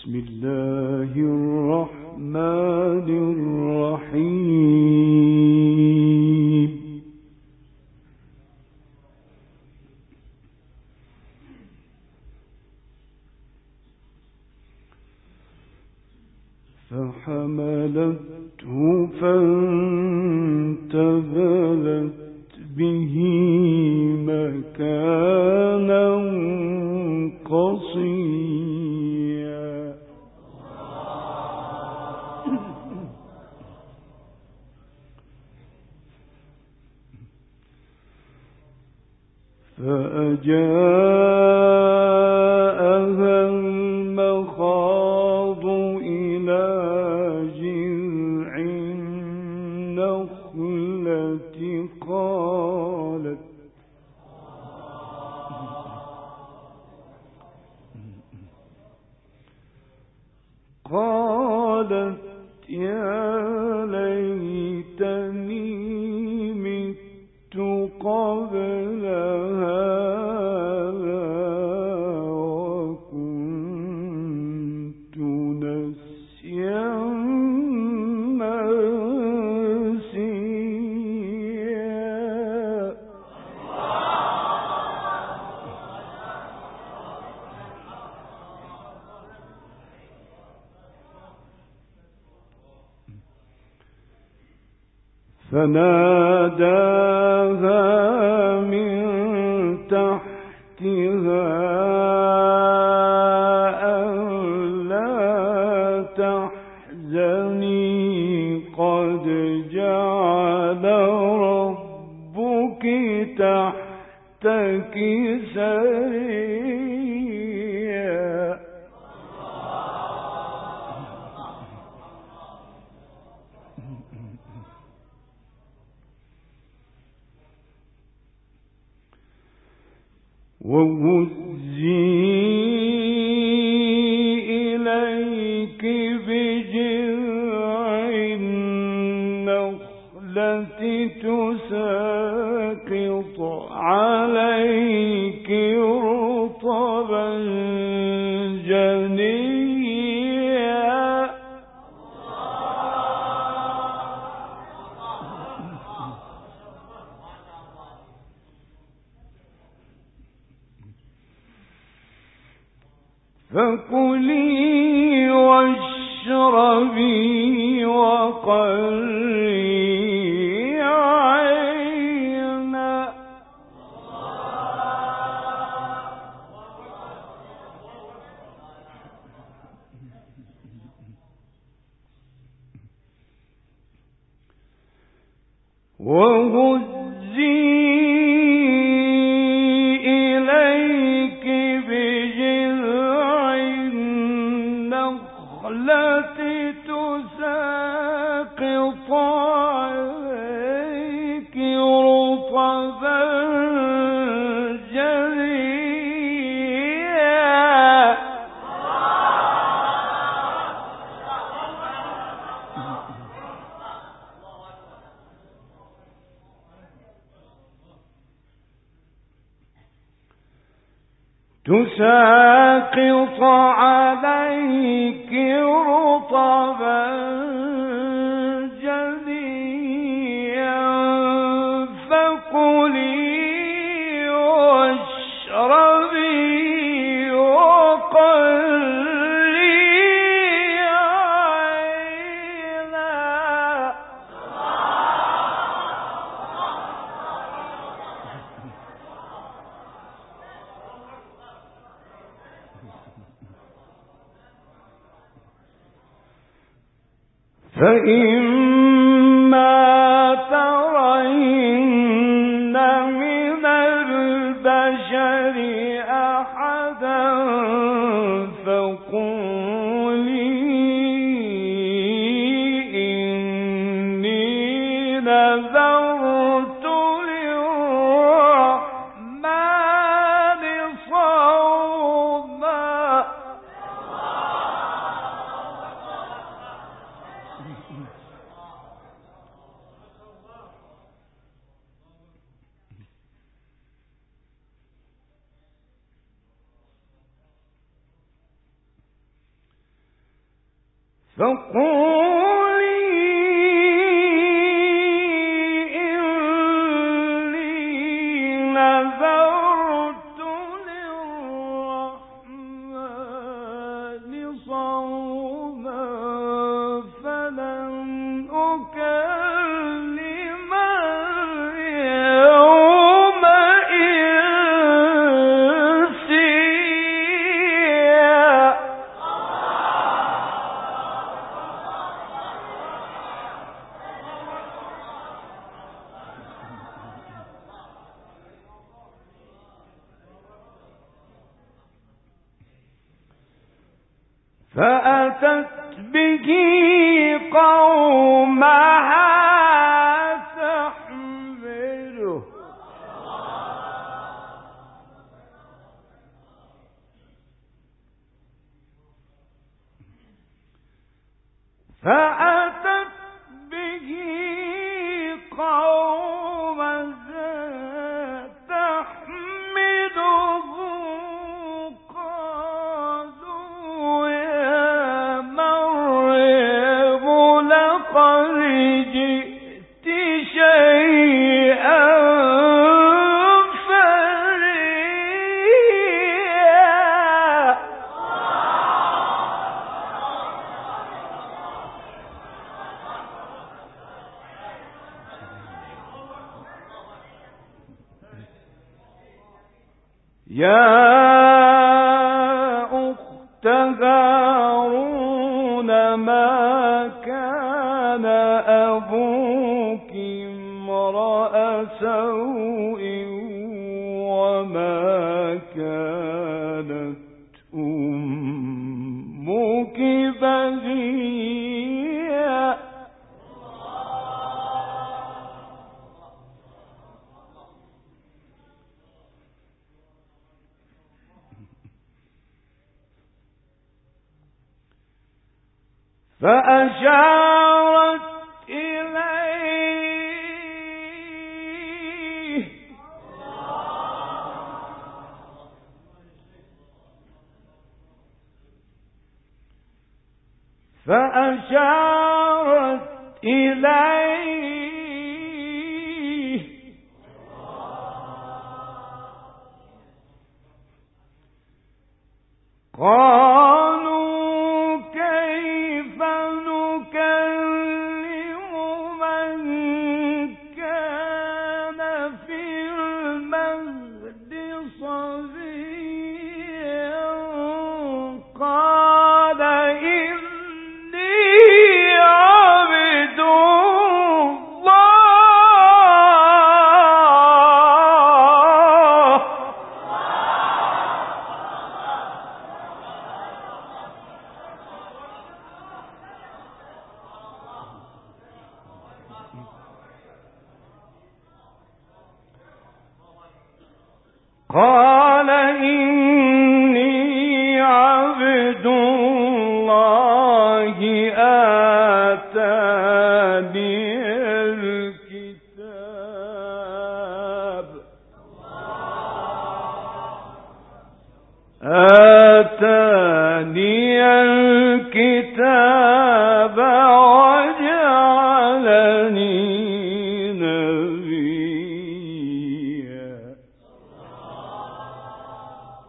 بسم الله الرحمن الرحيم. فحملته فانتبذت به مكانا قصيا. فأجاءها المخاض إلى جذع النخلة قالت يا ليتني مت قبل هذا وكنت نسيا منسيا. فناداها من تحتها ألا تحزني قد جعل ربك تحتك سريا. وهزي إليك بجذع النخلة تساقط عليك رطبا جنيا. فكلي واشربي وقري عينا. وهزي إليك بجذع النخلة تساقط عليك رطبا جنيا. تساقط عليك رطبا جنيا. فكلي واشربي وقري عينا. فإما ترين من البشر أحدا فقولي إني نذرت للرحمن صوما. فقولي نذرت للرحمن صوما فلن أكلم اليوم إنسيا. فأتت به قومها تحمله تحمله قالوا يا مريم لقد جئت شيئا فريا. يا أخت هارون ما كان أبوك امرأ سوء وما كانت أمك بغيا. فأشارت إليه قالوا كيف نكلم من كان في المهد صبيا قال إني عبد قال إني عبد الله آتاني الكتاب